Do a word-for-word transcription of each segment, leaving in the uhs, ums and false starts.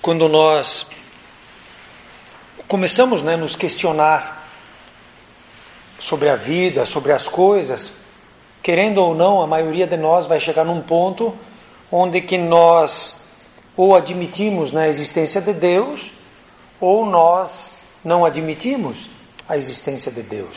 quando nós começamos, né, a nos questionar sobre a vida, sobre as coisas, querendo ou não, a maioria de nós vai chegar num ponto onde que nós ou admitimos, né, a existência de Deus, ou nós não admitimos a existência de Deus.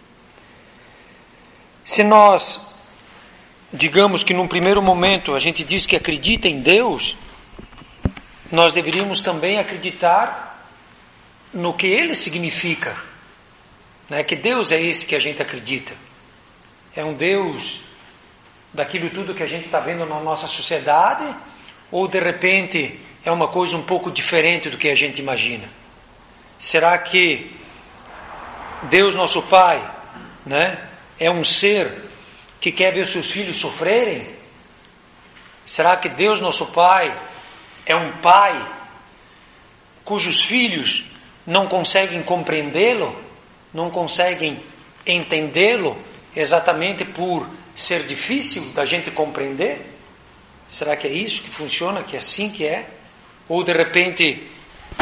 Se nós, digamos que num primeiro momento a gente diz que acredita em Deus, nós deveríamos também acreditar no que Ele significa, né? Que Deus é esse que a gente acredita. É um Deus daquilo tudo que a gente está vendo na nossa sociedade, ou de repente é uma coisa um pouco diferente do que a gente imagina? Será que Deus nosso Pai, né, é um ser que quer ver seus filhos sofrerem? Será que Deus nosso Pai é um pai cujos filhos não conseguem compreendê-lo, não conseguem entendê-lo, exatamente por ser difícil da gente compreender? Será que é isso que funciona, que é assim que é? Ou de repente,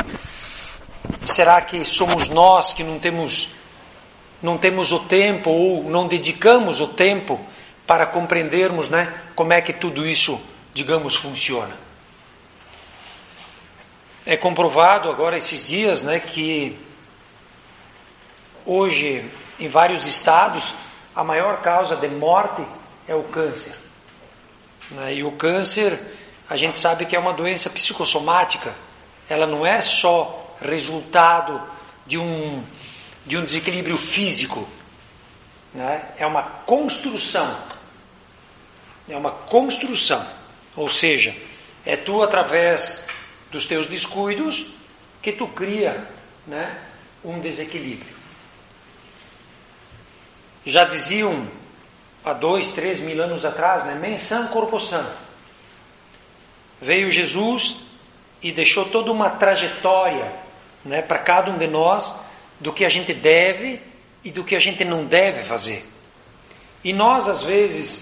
será que somos nós que não temos, não temos o tempo, ou não dedicamos o tempo para compreendermos, né, como é que tudo isso, digamos, funciona? É comprovado agora esses dias, né, que hoje em vários estados a maior causa de morte é o câncer. Né? E o câncer, a gente sabe que é uma doença psicossomática. Ela não é só resultado de um, de um desequilíbrio físico. Né? É uma construção. É uma construção. Ou seja, é tu através dos teus descuidos que tu cria, né, um desequilíbrio. Já diziam há dois, três mil anos atrás, né, mens sana corpo sano. Veio Jesus e deixou toda uma trajetória, né, para cada um de nós do que a gente deve e do que a gente não deve fazer. E nós às vezes,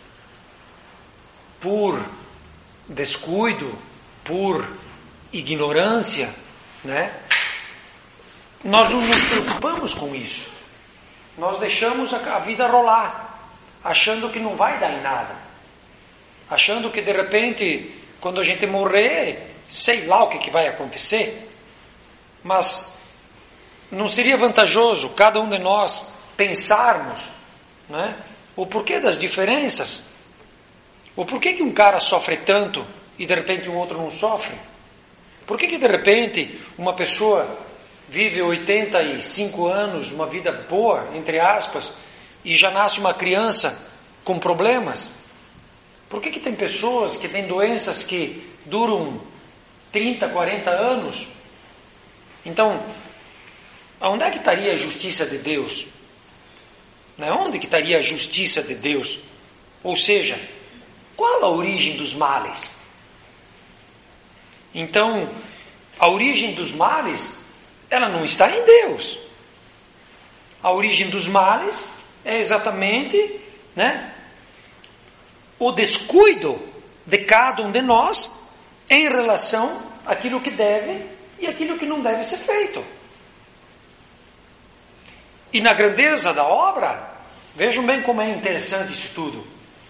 por descuido, por ignorância, né, nós não nos preocupamos com isso. Nós deixamos a vida rolar, achando que não vai dar em nada, achando que de repente, quando a gente morrer, sei lá o que, que vai acontecer. Mas não seria vantajoso cada um de nós pensarmos, né, o porquê das diferenças? O porquê que um cara sofre tanto e de repente o outro não sofre? Por que que de repente uma pessoa vive oitenta e cinco anos, uma vida boa, entre aspas, e já nasce uma criança com problemas? Por que que tem pessoas que têm doenças que duram trinta, quarenta anos? Então, onde é que estaria a justiça de Deus? Onde que estaria a justiça de Deus? Ou seja, qual a origem dos males? Então, a origem dos males, ela não está em Deus. A origem dos males é exatamente, né, o descuido de cada um de nós em relação àquilo que deve e aquilo que não deve ser feito. E na grandeza da obra, vejam bem como é interessante isso tudo.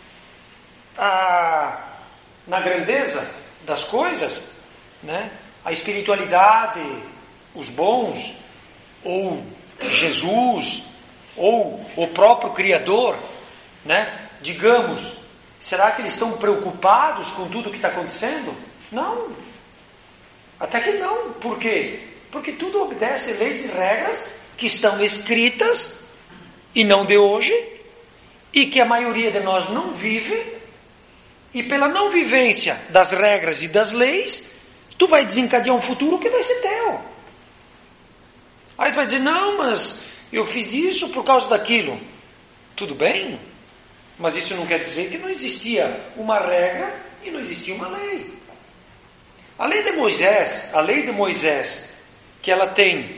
Ah, na grandeza das coisas, né, a espiritualidade, os bons, ou Jesus, ou o próprio Criador, né, digamos, será que eles estão preocupados com tudo que está acontecendo? Não. Até que não. Por quê? Porque tudo obedece leis e regras que estão escritas, e não de hoje, e que a maioria de nós não vive, e pela não vivência das regras e das leis, tu vai desencadear um futuro que vai ser teu. Aí tu vai dizer, não, mas eu fiz isso por causa daquilo. Tudo bem, mas isso não quer dizer que não existia uma regra e não existia uma lei. A lei de Moisés, a lei de Moisés, que ela tem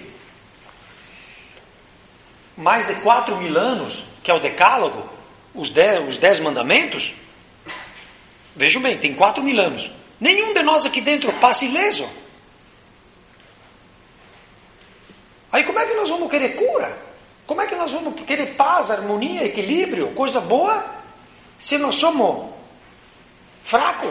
mais de quatro mil anos, que é o Decálogo, os dez, os dez mandamentos, vejam bem, tem quatro mil anos. Nenhum de nós aqui dentro passa ileso. Aí como é que nós vamos querer cura? Como é que nós vamos querer paz, harmonia, equilíbrio, coisa boa, se nós somos fracos?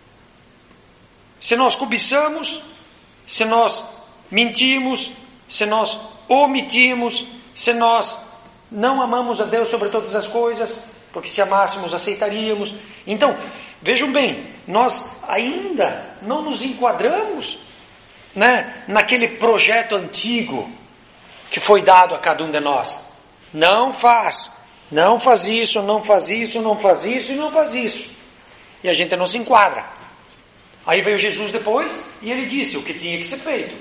Se nós cobiçamos, se nós mentimos, se nós omitimos, se nós não amamos a Deus sobre todas as coisas, porque se amássemos aceitaríamos. Então, vejam bem, nós ainda não nos enquadramos, né, naquele projeto antigo que foi dado a cada um de nós. Não faz, não faz isso, não faz isso, não faz isso e não faz isso. E a gente não se enquadra. Aí veio Jesus depois e ele disse o que tinha que ser feito.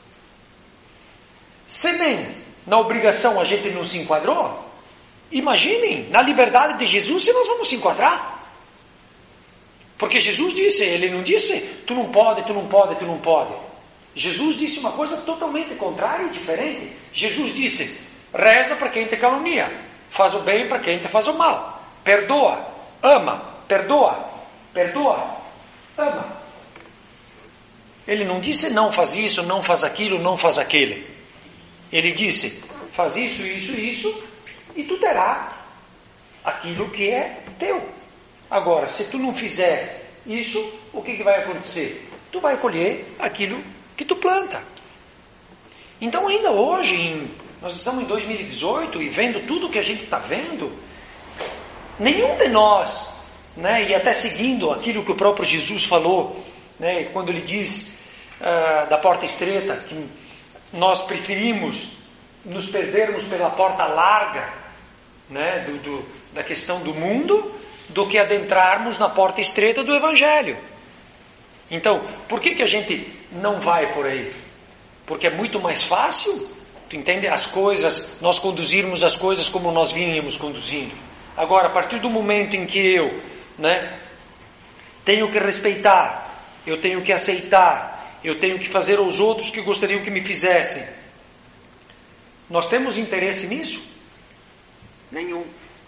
Se nem na obrigação a gente não se enquadrou, imaginem, na liberdade de Jesus, se nós vamos se enquadrar. Porque Jesus disse, ele não disse, tu não pode, tu não pode, tu não pode. Jesus disse uma coisa totalmente contrária e diferente. Jesus disse, reza para quem te calunia, faz o bem para quem te faz o mal, perdoa, ama, perdoa, perdoa, ama. Ele não disse não faz isso, não faz aquilo, não faz aquele. Ele disse, faz isso, isso, isso, e tu terás aquilo que é teu. Agora, se tu não fizer isso, o que, que vai acontecer? Tu vai colher aquilo que tu planta. Então ainda hoje, em, nós estamos em dois mil e dezoito e vendo tudo que a gente está vendo, nenhum de nós, né, e até seguindo aquilo que o próprio Jesus falou, né, quando ele diz uh, da porta estreita, que nós preferimos nos perdermos pela porta larga, né, do, do, da questão do mundo, do que adentrarmos na porta estreita do Evangelho. Então, por que, que a gente não vai por aí? Porque é muito mais fácil, tu entende, as coisas, nós conduzirmos as coisas como nós vínhamos conduzindo. Agora, a partir do momento em que eu, né, tenho que respeitar, eu tenho que aceitar, eu tenho que fazer aos outros que gostariam que me fizessem, nós temos interesse nisso? Nenhum.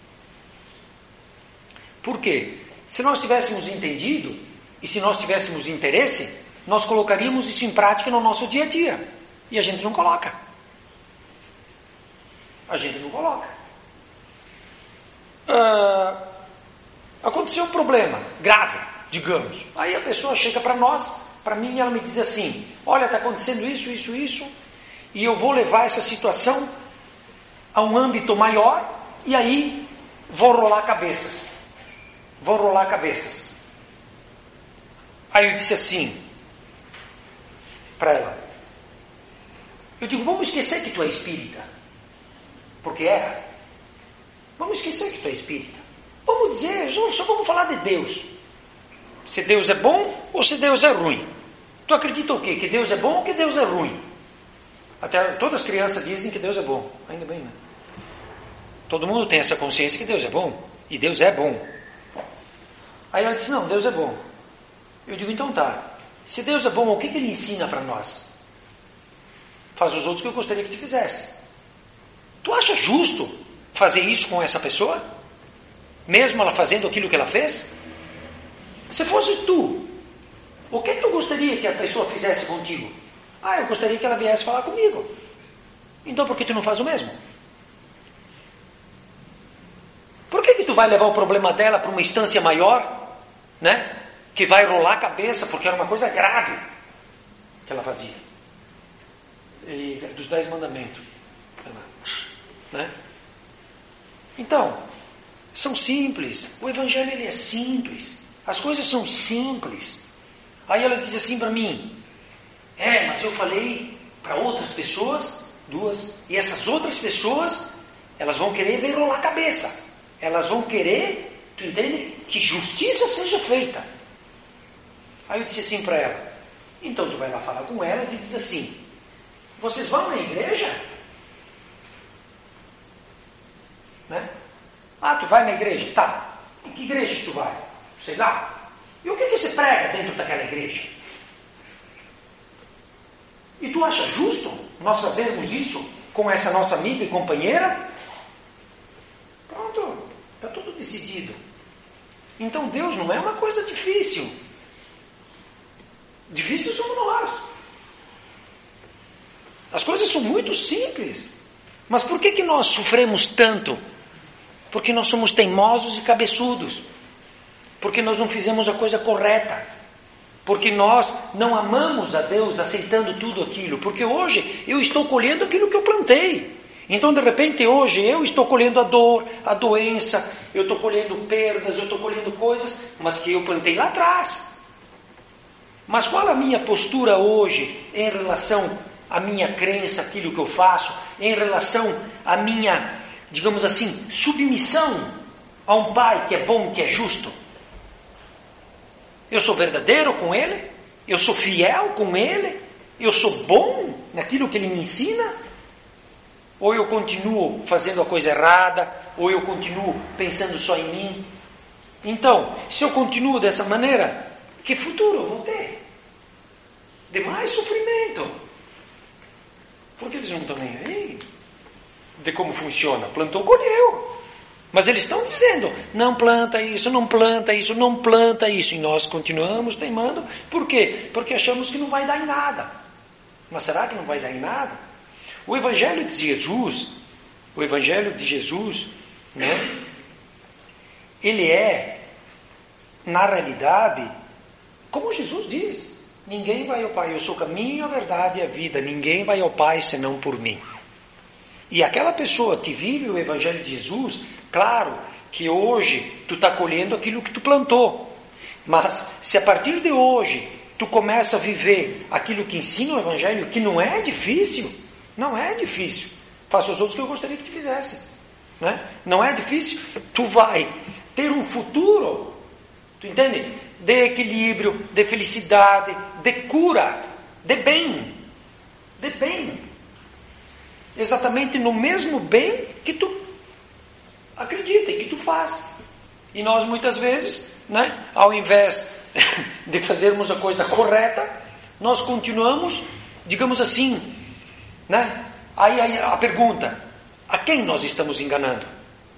Por quê? Se nós tivéssemos entendido, e se nós tivéssemos interesse, nós colocaríamos isso em prática no nosso dia a dia. E a gente não coloca. A gente não coloca. Ah, aconteceu um problema grave, digamos. Aí a pessoa chega para nós, para mim, e ela me diz assim, olha, está acontecendo isso, isso, isso, e eu vou levar essa situação a um âmbito maior, e aí vou rolar cabeças. Vou rolar cabeças. Aí eu disse assim para ela, eu digo, vamos esquecer que tu é espírita, porque era. Vamos esquecer que tu é espírita. Vamos dizer, só vamos falar de Deus. Se Deus é bom ou se Deus é ruim. Tu acredita o quê? Que Deus é bom ou que Deus é ruim? Até todas as crianças dizem que Deus é bom. Ainda bem, né? Todo mundo tem essa consciência que Deus é bom. E Deus é bom. Aí ela disse, não, Deus é bom. Eu digo, então tá. Se Deus é bom, o que, que Ele ensina para nós? Faz os outros que eu gostaria que te fizesse. Tu acha justo fazer isso com essa pessoa? Mesmo ela fazendo aquilo que ela fez? Se fosse tu, o que tu gostaria que a pessoa fizesse contigo? Ah, eu gostaria que ela viesse falar comigo. Então por que tu não faz o mesmo? Por que que tu vai levar o problema dela para uma instância maior, né? Que vai rolar a cabeça, porque era uma coisa grave que ela fazia. E, dos dez mandamentos. Né? Então, são simples. O Evangelho ele é simples. As coisas são simples. Aí ela diz assim para mim, é, mas eu falei para outras pessoas, duas, e essas outras pessoas, elas vão querer ver rolar a cabeça. Elas vão querer, tu entende, que justiça seja feita. Aí eu disse assim para ela, então tu vai lá falar com elas e diz assim, vocês vão na igreja? Né? Ah, tu vai na igreja? Tá. Em que igreja que tu vai? Sei lá. E o que que você prega dentro daquela igreja? E tu acha justo nós fazermos isso com essa nossa amiga e companheira? Pronto, está tudo decidido. Então Deus não é uma coisa difícil. Difícil somos nós. As coisas são muito simples. Mas por que que nós sofremos tanto? Porque nós somos teimosos e cabeçudos. Porque nós não fizemos a coisa correta. Porque nós não amamos a Deus aceitando tudo aquilo. Porque hoje eu estou colhendo aquilo que eu plantei. Então de repente hoje eu estou colhendo a dor, a doença, eu estou colhendo perdas, eu estou colhendo coisas, mas que eu plantei lá atrás. Mas qual a minha postura hoje em relação à minha crença, aquilo que eu faço, em relação à minha, digamos assim, submissão a um Pai que é bom, que é justo? Eu sou verdadeiro com Ele? Eu sou fiel com Ele? Eu sou bom naquilo que Ele me ensina? Ou eu continuo fazendo a coisa errada? Ou eu continuo pensando só em mim? Então, se eu continuo dessa maneira, que futuro eu vou ter? De mais sofrimento. Porque eles não estão nem aí de como funciona. Plantou, colheu. Mas eles estão dizendo, não planta isso, não planta isso, não planta isso. E nós continuamos teimando. Por quê? Porque achamos que não vai dar em nada. Mas será que não vai dar em nada? O Evangelho de Jesus, o Evangelho de Jesus, né? Ele é, na realidade, como Jesus diz, ninguém vai ao Pai, eu sou o caminho, a verdade e a vida, ninguém vai ao Pai senão por mim. E aquela pessoa que vive o Evangelho de Jesus, claro que hoje tu está colhendo aquilo que tu plantou, mas se a partir de hoje tu começa a viver aquilo que ensina o Evangelho, que não é difícil, não é difícil, faça os outros que eu gostaria que tu fizesse, né? Não é difícil, tu vai ter um futuro, tu entende? De equilíbrio, de felicidade, de cura, de bem, de bem, exatamente no mesmo bem que tu acredita e que tu faz. E nós muitas vezes, né, ao invés de fazermos a coisa correta, nós continuamos, digamos assim, né? Aí, aí a pergunta, a quem nós estamos enganando?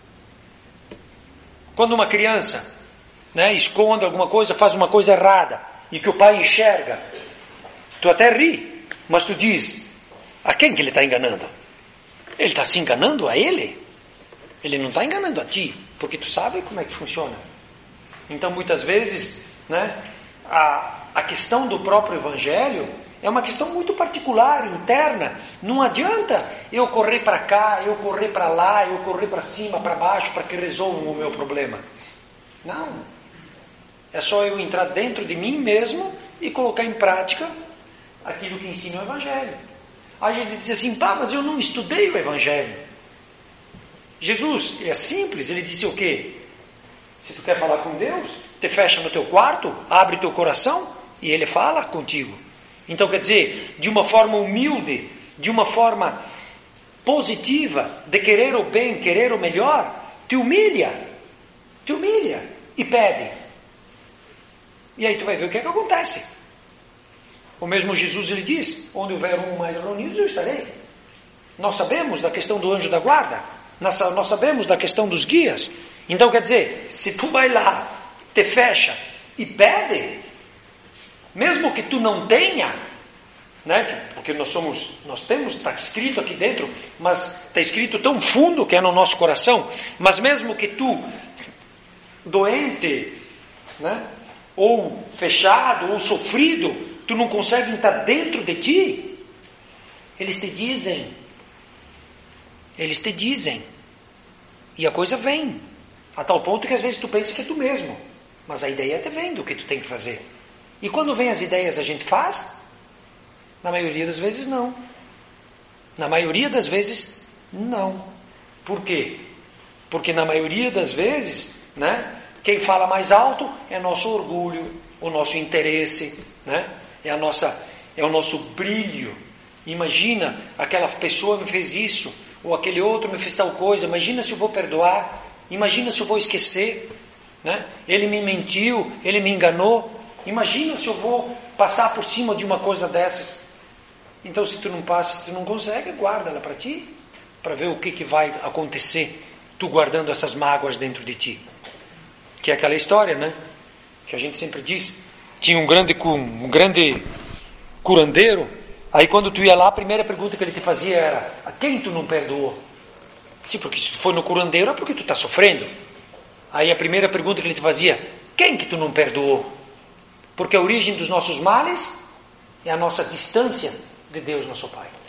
Quando uma criança, né, esconde alguma coisa, faz uma coisa errada, e que o pai enxerga, tu até ri, mas tu diz, a quem que ele está enganando? Ele está se enganando a ele? Ele não está enganando a ti, porque tu sabe como é que funciona. Então muitas vezes, né, a, a questão do próprio Evangelho é uma questão muito particular, interna. Não adianta eu correr para cá, eu correr para lá, eu correr para cima, para baixo, para que resolvam o meu problema. Não. É só eu entrar dentro de mim mesmo e colocar em prática aquilo que ensina o Evangelho. Aí ele diz assim, pá, mas eu não estudei o Evangelho. Jesus, é simples, ele disse o quê? Se tu quer falar com Deus, te fecha no teu quarto, abre teu coração e Ele fala contigo. Então quer dizer, de uma forma humilde, de uma forma positiva, de querer o bem, querer o melhor, te humilha, te humilha e pede. E aí tu vai ver o que é que acontece. O mesmo Jesus, ele diz, onde houver um mais reunidos, eu estarei. Nós sabemos da questão do anjo da guarda, nós, nós sabemos da questão dos guias. Então quer dizer, se tu vai lá, te fecha e pede, mesmo que tu não tenha, né? Porque nós somos, nós temos, está escrito aqui dentro, mas está escrito tão fundo que é no nosso coração, mas mesmo que tu, doente, né? Ou fechado, ou sofrido, tu não consegue entrar dentro de ti, eles te dizem, eles te dizem, e a coisa vem, a tal ponto que às vezes tu pensa que é tu mesmo, mas a ideia te vem do que tu tem que fazer. E quando vem as ideias a gente faz? Na maioria das vezes não. Na maioria das vezes não. Por quê? Porque na maioria das vezes, né, quem fala mais alto é nosso orgulho, o nosso interesse, né, é, a nossa, é o nosso brilho. Imagina, aquela pessoa me fez isso, ou aquele outro me fez tal coisa, imagina se eu vou perdoar, imagina se eu vou esquecer, né? Ele me mentiu, ele me enganou, imagina se eu vou passar por cima de uma coisa dessas. Então se tu não passa, se tu não consegue, guarda ela para ti, para ver o que, que vai acontecer, tu guardando essas mágoas dentro de ti. Que é aquela história, né, que a gente sempre diz, tinha um grande, um grande curandeiro, Aí quando tu ia lá, a primeira pergunta que ele te fazia era: a quem tu não perdoou? Sim, porque se tu foi no curandeiro é porque tu está sofrendo. Aí a primeira pergunta que ele te fazia: quem que tu não perdoou? Porque a origem dos nossos males é a nossa distância de Deus, nosso Pai.